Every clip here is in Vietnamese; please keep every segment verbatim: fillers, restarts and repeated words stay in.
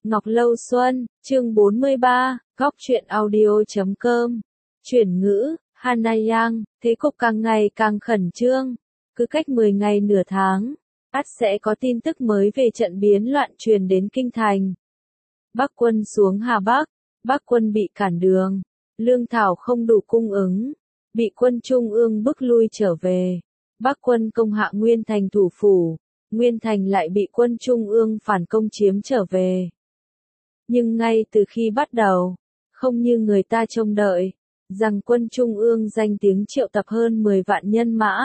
Ngọc Lâu Xuân, chương bốn mươi ba, góc truyện audio chấm com. Chuyển ngữ, Hanayang, thế cục càng ngày càng khẩn trương. Cứ cách mười ngày nửa tháng, ắt sẽ có tin tức mới về trận biến loạn truyền đến kinh thành. Bắc quân xuống Hà Bắc, Bắc quân bị cản đường, lương thảo không đủ cung ứng, bị quân Trung ương bức lui trở về. Bắc quân công hạ Nguyên Thành thủ phủ, Nguyên Thành lại bị quân Trung ương phản công chiếm trở về. Nhưng ngay từ khi bắt đầu, không như người ta trông đợi, rằng quân Trung ương danh tiếng triệu tập hơn mười vạn nhân mã,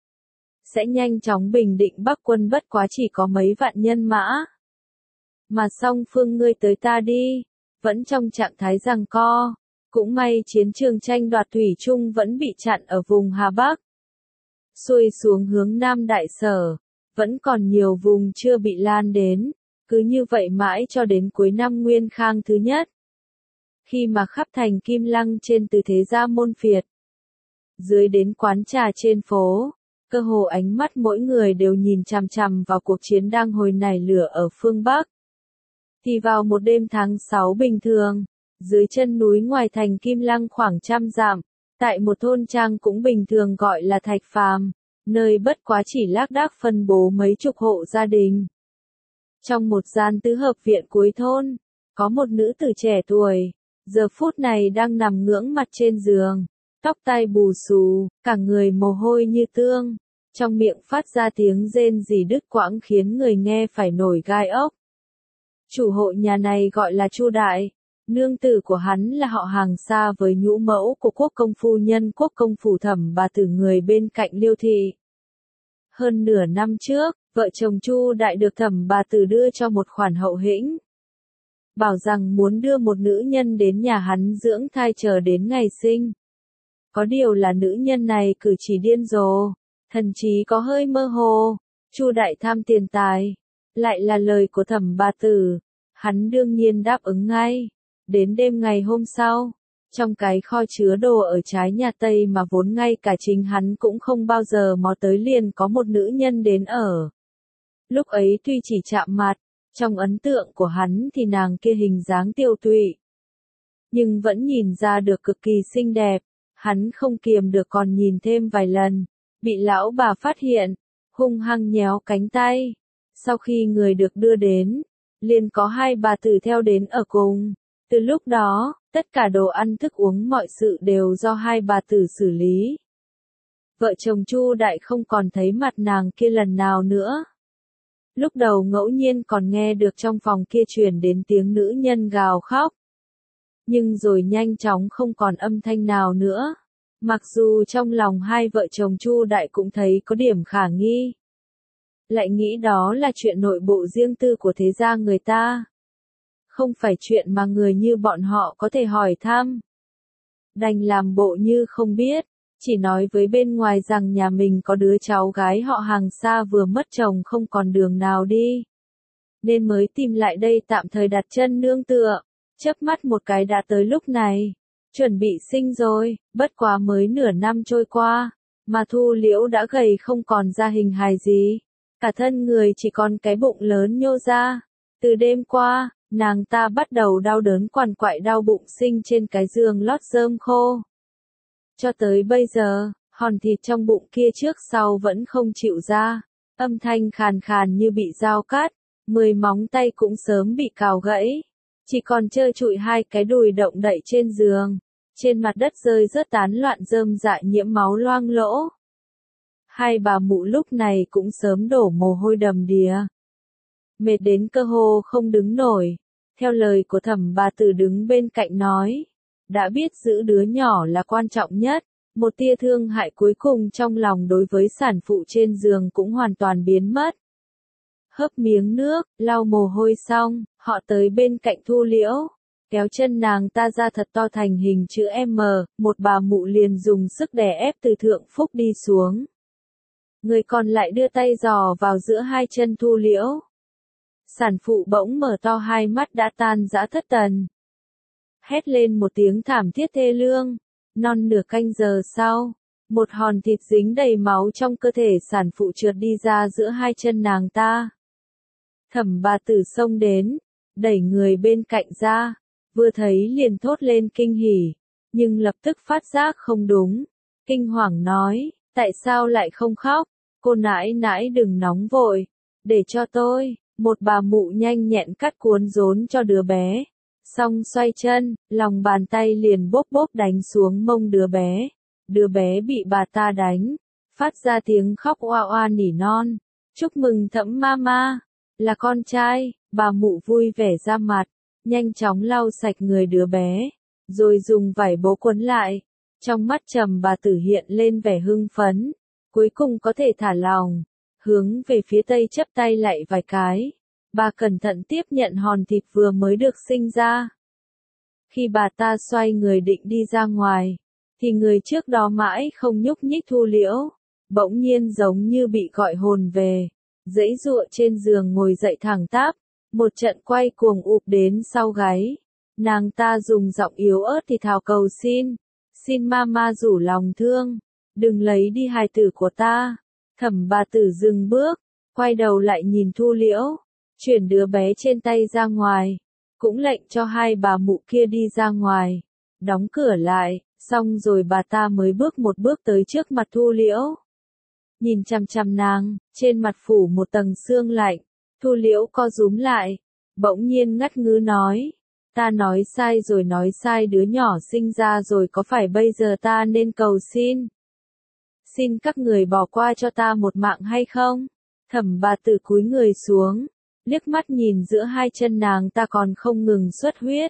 sẽ nhanh chóng bình định Bắc quân bất quá chỉ có mấy vạn nhân mã. Mà song phương ngươi tới ta đi, vẫn trong trạng thái giằng co, cũng may chiến trường tranh đoạt thủy chung vẫn bị chặn ở vùng Hà Bắc. Xuôi xuống hướng Nam Đại Sở, vẫn còn nhiều vùng chưa bị lan đến. Cứ như vậy mãi cho đến cuối năm Nguyên Khang thứ nhất. Khi mà khắp thành Kim Lăng trên từ thế gia môn phiệt, dưới đến quán trà trên phố, cơ hồ ánh mắt mỗi người đều nhìn chằm chằm vào cuộc chiến đang hồi nảy lửa ở phương Bắc. Thì vào một đêm tháng sáu bình thường, dưới chân núi ngoài thành Kim Lăng khoảng trăm dặm, tại một thôn trang cũng bình thường gọi là Thạch Phàm, nơi bất quá chỉ lác đác phân bố mấy chục hộ gia đình. Trong một gian tứ hợp viện cuối thôn, có một nữ tử trẻ tuổi, giờ phút này đang nằm ngưỡng mặt trên giường, tóc tai bù xù, cả người mồ hôi như tương, trong miệng phát ra tiếng rên rỉ đứt quãng khiến người nghe phải nổi gai ốc. Chủ hộ nhà này gọi là Chu Đại, nương tử của hắn là họ hàng xa với nhũ mẫu của quốc công phu nhân quốc công phủ Thẩm Bà Tử người bên cạnh Liêu thị. Hơn nửa năm trước, vợ chồng Chu Đại được Thẩm Bà Tử đưa cho một khoản hậu hĩnh, bảo rằng muốn đưa một nữ nhân đến nhà hắn dưỡng thai chờ đến ngày sinh. Có điều là nữ nhân này cử chỉ điên rồ, thần trí có hơi mơ hồ. Chu Đại tham tiền tài, lại là lời của Thẩm Bà Tử, hắn đương nhiên đáp ứng ngay. Đến đêm ngày hôm sau, trong cái kho chứa đồ ở trái nhà Tây mà vốn ngay cả chính hắn cũng không bao giờ mò tới liền có một nữ nhân đến ở. Lúc ấy tuy chỉ chạm mặt, trong ấn tượng của hắn thì nàng kia hình dáng tiêu tụy, nhưng vẫn nhìn ra được cực kỳ xinh đẹp. Hắn không kiềm được còn nhìn thêm vài lần, bị lão bà phát hiện, hung hăng nhéo cánh tay. Sau khi người được đưa đến, liền có hai bà tử theo đến ở cùng. Từ lúc đó, tất cả đồ ăn thức uống mọi sự đều do hai bà tử xử lý. Vợ chồng Chu Đại không còn thấy mặt nàng kia lần nào nữa. Lúc đầu ngẫu nhiên còn nghe được trong phòng kia truyền đến tiếng nữ nhân gào khóc. Nhưng rồi nhanh chóng không còn âm thanh nào nữa. Mặc dù trong lòng hai vợ chồng Chu Đại cũng thấy có điểm khả nghi. Lại nghĩ đó là chuyện nội bộ riêng tư của thế gia người ta. Không phải chuyện mà người như bọn họ có thể hỏi thăm. Đành làm bộ như không biết, chỉ nói với bên ngoài rằng nhà mình có đứa cháu gái họ hàng xa vừa mất chồng không còn đường nào đi. Nên mới tìm lại đây tạm thời đặt chân nương tựa, chớp mắt một cái đã tới lúc này. Chuẩn bị sinh rồi, bất quá mới nửa năm trôi qua, mà Thu Liễu đã gầy không còn ra hình hài gì. Cả thân người chỉ còn cái bụng lớn nhô ra. Từ đêm qua, nàng ta bắt đầu đau đớn quằn quại đau bụng sinh trên cái giường lót rơm khô. Cho tới bây giờ, hòn thịt trong bụng kia trước sau vẫn không chịu ra, âm thanh khàn khàn như bị dao cắt, mười móng tay cũng sớm bị cào gãy, chỉ còn trơ trụi hai cái đùi động đậy trên giường, trên mặt đất rơi rớt tán loạn rơm rại nhiễm máu loang lỗ. Hai bà mụ lúc này cũng sớm đổ mồ hôi đầm đìa, mệt đến cơ hồ không đứng nổi. Theo lời của Thẩm Bà Tử đứng bên cạnh nói, đã biết giữ đứa nhỏ là quan trọng nhất, một tia thương hại cuối cùng trong lòng đối với sản phụ trên giường cũng hoàn toàn biến mất. Hớp miếng nước, lau mồ hôi xong, họ tới bên cạnh Thu Liễu, kéo chân nàng ta ra thật to thành hình chữ M, một bà mụ liền dùng sức đè ép từ thượng phúc đi xuống. Người còn lại đưa tay giò vào giữa hai chân Thu Liễu. Sản phụ bỗng mở to hai mắt đã tan rã thất thần. Hét lên một tiếng thảm thiết thê lương. Non nửa canh giờ sau, một hòn thịt dính đầy máu trong cơ thể sản phụ trượt đi ra giữa hai chân nàng ta. Thẩm Bà Tử xông đến, đẩy người bên cạnh ra, vừa thấy liền thốt lên kinh hỉ, nhưng lập tức phát giác không đúng, kinh hoàng nói, tại sao lại không khóc, cô nãi nãi đừng nóng vội, để cho tôi, một bà mụ nhanh nhẹn cắt cuốn rốn cho đứa bé, xong xoay chân, lòng bàn tay liền bốp bốp đánh xuống mông đứa bé, đứa bé bị bà ta đánh, phát ra tiếng khóc oa oa nỉ non, chúc mừng Thẩm mama, là con trai, bà mụ vui vẻ ra mặt, nhanh chóng lau sạch người đứa bé, rồi dùng vải bố quấn lại, trong mắt Trầm bà tử hiện lên vẻ hưng phấn, cuối cùng có thể thả lòng, hướng về phía tây chắp tay lạy vài cái, bà cẩn thận tiếp nhận hòn thịt vừa mới được sinh ra. Khi bà ta xoay người định đi ra ngoài, thì người trước đó mãi không nhúc nhích Thu Liễu, bỗng nhiên giống như bị gọi hồn về, giãy giụa trên giường ngồi dậy thẳng tắp, một trận quay cuồng ụp đến sau gáy. Nàng ta dùng giọng yếu ớt thì thào cầu xin, xin mama rủ lòng thương, đừng lấy đi hài tử của ta. Thẩm bà tử dừng bước, quay đầu lại nhìn Thu Liễu, chuyển đứa bé trên tay ra ngoài, cũng lệnh cho hai bà mụ kia đi ra ngoài, đóng cửa lại, xong rồi bà ta mới bước một bước tới trước mặt Thu Liễu. Nhìn chằm chằm nàng, trên mặt phủ một tầng sương lạnh, Thu Liễu co rúm lại, bỗng nhiên ngắt ngứ nói, ta nói sai rồi nói sai đứa nhỏ sinh ra rồi có phải bây giờ ta nên cầu xin? Xin các người bỏ qua cho ta một mạng hay không? Thẩm bà tử cúi người xuống, liếc mắt nhìn giữa hai chân nàng ta còn không ngừng xuất huyết.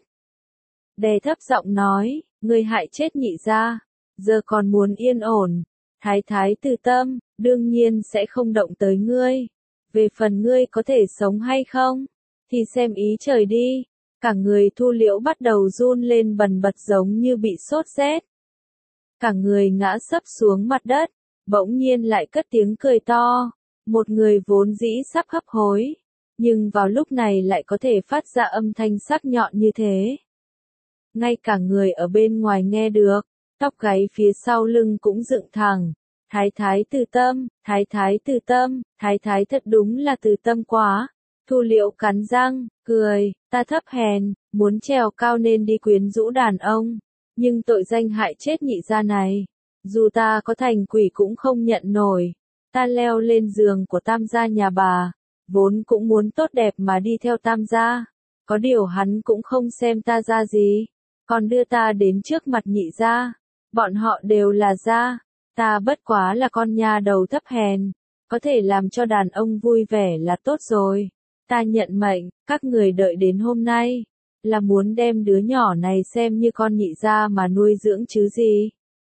Đè thấp giọng nói, ngươi hại chết nhị gia, giờ còn muốn yên ổn. Thái thái từ tâm, đương nhiên sẽ không động tới ngươi. Về phần ngươi có thể sống hay không, thì xem ý trời đi. Cả người Thu Liễu bắt đầu run lên bần bật giống như bị sốt rét. Cả người ngã sấp xuống mặt đất, bỗng nhiên lại cất tiếng cười to. Một người vốn dĩ sắp hấp hối, nhưng vào lúc này lại có thể phát ra âm thanh sắc nhọn như thế. Ngay cả người ở bên ngoài nghe được, tóc gáy phía sau lưng cũng dựng thẳng. Thái thái từ tâm, thái thái từ tâm, thái thái thật đúng là từ tâm quá. Thu Liễu cắn răng, cười, ta thấp hèn, muốn trèo cao nên đi quyến rũ đàn ông, nhưng tội danh hại chết nhị gia này, dù ta có thành quỷ cũng không nhận nổi. Ta leo lên giường của tam gia nhà bà, vốn cũng muốn tốt đẹp mà đi theo tam gia, có điều hắn cũng không xem ta ra gì, còn đưa ta đến trước mặt nhị gia, bọn họ đều là gia, ta bất quá là con nha đầu thấp hèn, có thể làm cho đàn ông vui vẻ là tốt rồi. Ta nhận mệnh, các người đợi đến hôm nay, là muốn đem đứa nhỏ này xem như con nhị gia mà nuôi dưỡng chứ gì.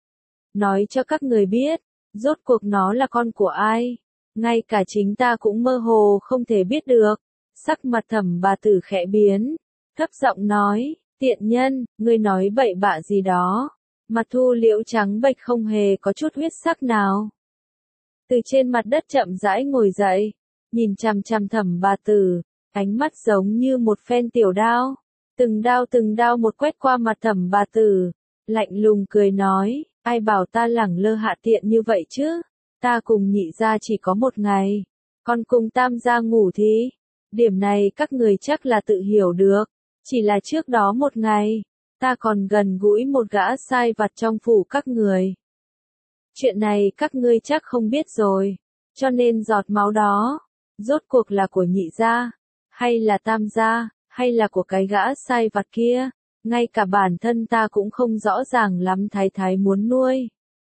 Nói cho các người biết, rốt cuộc nó là con của ai, ngay cả chính ta cũng mơ hồ không thể biết được. Sắc mặt Thẩm bà tử khẽ biến, thấp giọng nói, tiện nhân, ngươi nói bậy bạ gì đó. Mặt Thu Liễu trắng bệch không hề có chút huyết sắc nào. Từ trên mặt đất chậm rãi ngồi dậy, nhìn chằm chằm Thẩm bà tử, ánh mắt giống như một phen tiểu đao, từng đao từng đao một quét qua mặt Thẩm bà tử, lạnh lùng cười nói, ai bảo ta lẳng lơ hạ tiện như vậy chứ, ta cùng nhị gia chỉ có một ngày, còn cùng tam gia ngủ thì, điểm này các người chắc là tự hiểu được, chỉ là trước đó một ngày, ta còn gần gũi một gã sai vặt trong phủ các người. Chuyện này các ngươi chắc không biết rồi, cho nên giọt máu đó, rốt cuộc là của nhị gia, hay là tam gia, hay là của cái gã sai vặt kia, ngay cả bản thân ta cũng không rõ ràng lắm thái thái muốn nuôi.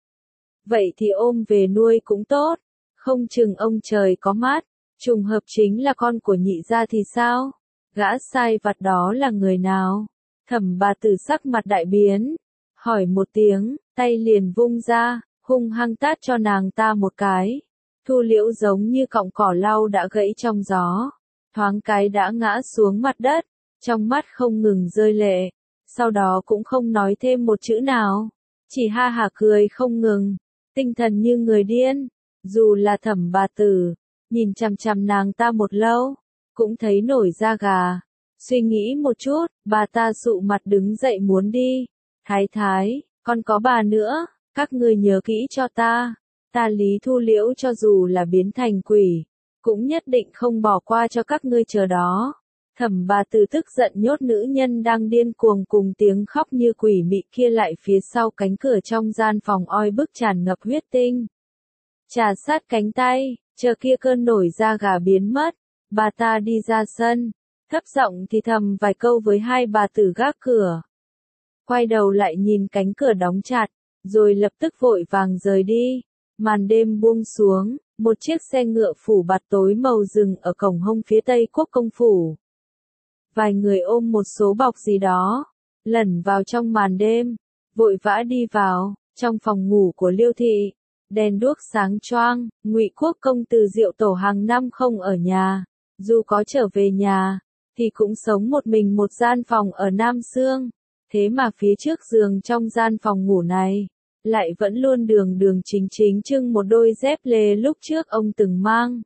Vậy thì ôm về nuôi cũng tốt, không chừng ông trời có mắt, trùng hợp chính là con của nhị gia thì sao? Gã sai vặt đó là người nào? Thẩm bà tử sắc mặt đại biến, hỏi một tiếng, tay liền vung ra, hung hăng tát cho nàng ta một cái. Thu Liễu giống như cọng cỏ lau đã gãy trong gió, thoáng cái đã ngã xuống mặt đất, trong mắt không ngừng rơi lệ, sau đó cũng không nói thêm một chữ nào, chỉ ha hả cười không ngừng, tinh thần như người điên. Dù là Thẩm bà tử, nhìn chằm chằm nàng ta một lâu, cũng thấy nổi da gà. Suy nghĩ một chút, bà ta sụ mặt đứng dậy muốn đi. Thái thái, còn có bà nữa, các ngươi nhớ kỹ cho ta. Ta Lý Thu Liễu cho dù là biến thành quỷ, cũng nhất định không bỏ qua cho các ngươi chờ đó. Thẩm bà Tử tức giận nhốt nữ nhân đang điên cuồng cùng tiếng khóc như quỷ mị kia lại phía sau cánh cửa trong gian phòng oi bức tràn ngập huyết tinh. Trà sát cánh tay, chờ kia cơn nổi da gà biến mất, bà ta đi ra sân, thấp giọng thì thầm vài câu với hai bà tử gác cửa. Quay đầu lại nhìn cánh cửa đóng chặt, rồi lập tức vội vàng rời đi. Màn đêm buông xuống, một chiếc xe ngựa phủ bạt tối màu rừng ở cổng hông phía tây quốc công phủ. Vài người ôm một số bọc gì đó, lẩn vào trong màn đêm, vội vã đi vào, trong phòng ngủ của Liêu thị. Đèn đuốc sáng choang, Ngụy Quốc công từ Diệu Tổ hàng năm không ở nhà, dù có trở về nhà, thì cũng sống một mình một gian phòng ở Nam Xương. Thế mà phía trước giường trong gian phòng ngủ này, lại vẫn luôn đường đường chính chính trưng một đôi dép lê lúc trước ông từng mang.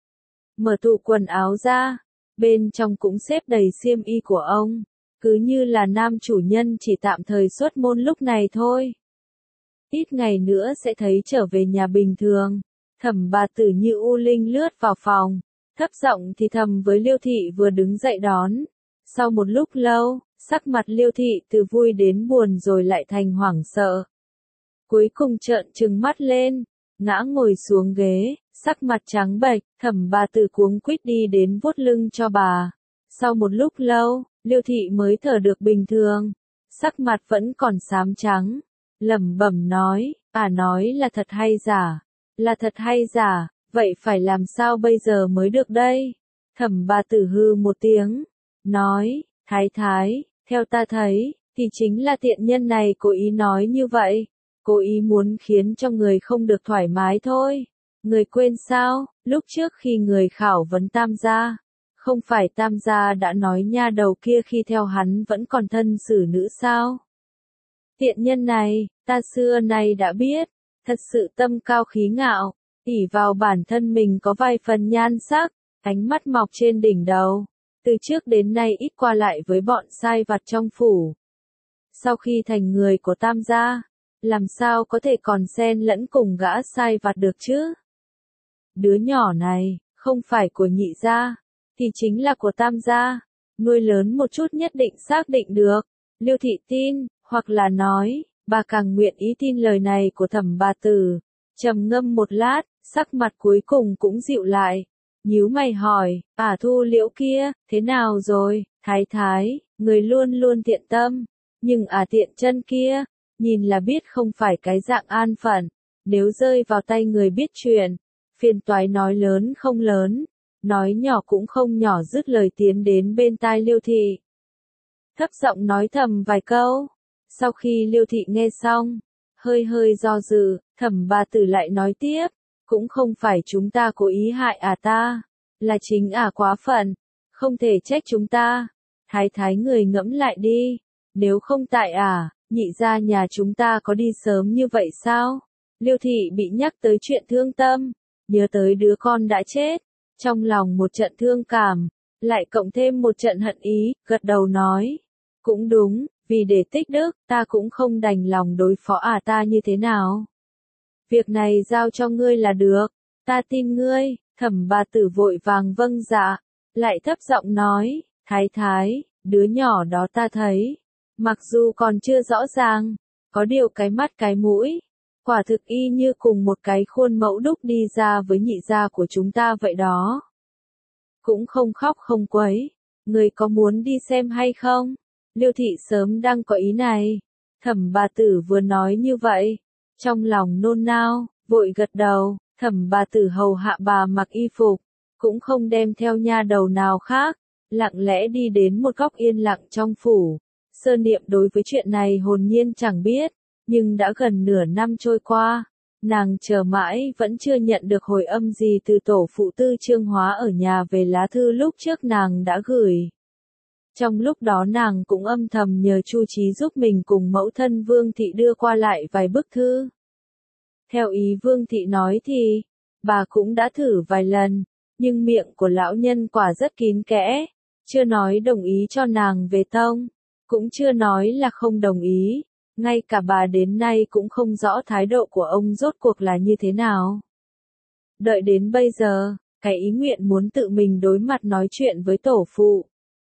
Mở tủ quần áo ra, bên trong cũng xếp đầy xiêm y của ông, cứ như là nam chủ nhân chỉ tạm thời xuất môn lúc này thôi. Ít ngày nữa sẽ thấy trở về nhà bình thường. Thẩm bà Tử như u linh lướt vào phòng, thấp giọng thì thầm với Liêu thị vừa đứng dậy đón. Sau một lúc lâu, sắc mặt Liêu thị từ vui đến buồn rồi lại thành hoảng sợ. Cuối cùng trợn trừng mắt lên, ngã ngồi xuống ghế, sắc mặt trắng bệch. Thẩm bà Tử cuống quýt đi đến vuốt lưng cho bà. Sau một lúc lâu, Liêu thị mới thở được bình thường, sắc mặt vẫn còn xám trắng, lẩm bẩm nói, à nói là thật hay giả, là thật hay giả, vậy phải làm sao bây giờ mới được đây? Thẩm bà Tử hư một tiếng, nói, thái thái, theo ta thấy, thì chính là tiện nhân này cố ý nói như vậy, cố ý muốn khiến cho người không được thoải mái thôi. Người quên sao, lúc trước khi người khảo vấn Tam gia, không phải Tam gia đã nói nha đầu kia khi theo hắn vẫn còn thân xử nữ sao? Tiện nhân này, ta xưa nay đã biết, thật sự tâm cao khí ngạo, ỷ vào bản thân mình có vài phần nhan sắc, ánh mắt mọc trên đỉnh đầu, từ trước đến nay ít qua lại với bọn sai vặt trong phủ. Sau khi thành người của Tam gia, làm sao có thể còn xen lẫn cùng gã sai vặt được chứ? Đứa nhỏ này, không phải của Nhị gia, thì chính là của Tam gia, nuôi lớn một chút nhất định xác định được. Liêu thị tin, hoặc là nói, bà càng nguyện ý tin lời này của Thẩm bà Tử. Trầm ngâm một lát, sắc mặt cuối cùng cũng dịu lại, nhíu mày hỏi, à Thu Liễu kia, thế nào rồi? Thái thái, người luôn luôn thiện tâm, nhưng à tiện chân kia, nhìn là biết không phải cái dạng an phận, nếu rơi vào tay người biết chuyện, phiền toái nói lớn không lớn, nói nhỏ cũng không nhỏ. Dứt lời tiến đến bên tai Liêu thị, thấp giọng nói thầm vài câu. Sau khi Liêu thị nghe xong, hơi hơi do dự, Thẩm bà Tử lại nói tiếp, cũng không phải chúng ta cố ý hại à ta, là chính à quá phận, không thể trách chúng ta. Thái thái người ngẫm lại đi, nếu không tại à, Nhị gia nhà chúng ta có đi sớm như vậy sao? Liêu thị bị nhắc tới chuyện thương tâm, nhớ tới đứa con đã chết, trong lòng một trận thương cảm, lại cộng thêm một trận hận ý, gật đầu nói, cũng đúng, vì để tích đức, ta cũng không đành lòng đối phó à ta như thế nào. Việc này giao cho ngươi là được, ta tin ngươi. Thẩm bà Tử vội vàng vâng dạ, lại thấp giọng nói, thái thái, đứa nhỏ đó ta thấy, mặc dù còn chưa rõ ràng, có điều cái mắt cái mũi, quả thực y như cùng một cái khuôn mẫu đúc đi ra với Nhị gia của chúng ta vậy đó. Cũng không khóc không quấy, người có muốn đi xem hay không? Liêu thị sớm đang có ý này. Thẩm bà Tử vừa nói như vậy, trong lòng nôn nao, vội gật đầu. Thẩm bà Tử hầu hạ bà mặc y phục, cũng không đem theo nha đầu nào khác, lặng lẽ đi đến một góc yên lặng trong phủ. Sơ Niệm đối với chuyện này hồn nhiên chẳng biết, nhưng đã gần nửa năm trôi qua, nàng chờ mãi vẫn chưa nhận được hồi âm gì từ tổ phụ Tư Trương Hóa ở nhà về lá thư lúc trước nàng đã gửi. Trong lúc đó nàng cũng âm thầm nhờ Chu Chí giúp mình cùng mẫu thân Vương Thị đưa qua lại vài bức thư. Theo ý Vương Thị nói thì, bà cũng đã thử vài lần, nhưng miệng của lão nhân quả rất kín kẽ, chưa nói đồng ý cho nàng về tông, cũng chưa nói là không đồng ý, ngay cả bà đến nay cũng không rõ thái độ của ông rốt cuộc là như thế nào. Đợi đến bây giờ, cái ý nguyện muốn tự mình đối mặt nói chuyện với tổ phụ,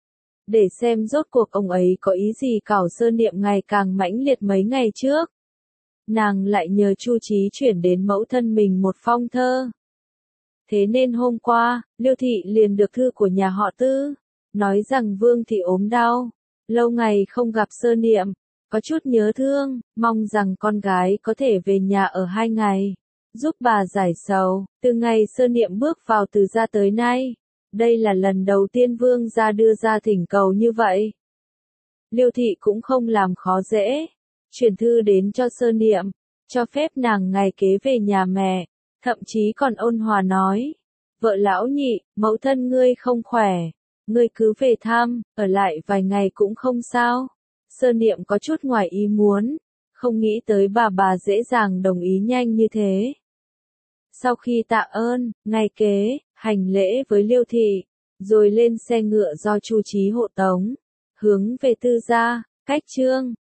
để xem rốt cuộc ông ấy có ý gì cảo Sơ Niệm ngày càng mãnh liệt mấy ngày trước. Nàng lại nhờ Chu Chí chuyển đến mẫu thân mình một phong thơ. Thế nên hôm qua, Liêu Thị liền được thư của nhà họ Tư, nói rằng Vương Thị ốm đau, lâu ngày không gặp Sơ Niệm, có chút nhớ thương, mong rằng con gái có thể về nhà ở hai ngày, giúp bà giải sầu. Từ ngày Sơ Niệm bước vào Từ gia tới nay, đây là lần đầu tiên Vương gia đưa ra thỉnh cầu như vậy. Liêu Thị cũng không làm khó dễ, chuyển thư đến cho Sơ Niệm, cho phép nàng ngày kế về nhà mẹ, thậm chí còn ôn hòa nói, vợ lão nhị, mẫu thân ngươi không khỏe, ngươi cứ về thăm, ở lại vài ngày cũng không sao. Sơ Niệm có chút ngoài ý muốn, không nghĩ tới bà bà dễ dàng đồng ý nhanh như thế. Sau khi tạ ơn, ngày kế, hành lễ với Liêu Thị, rồi lên xe ngựa do Chu Chí hộ tống, hướng về Tư gia. Cách chương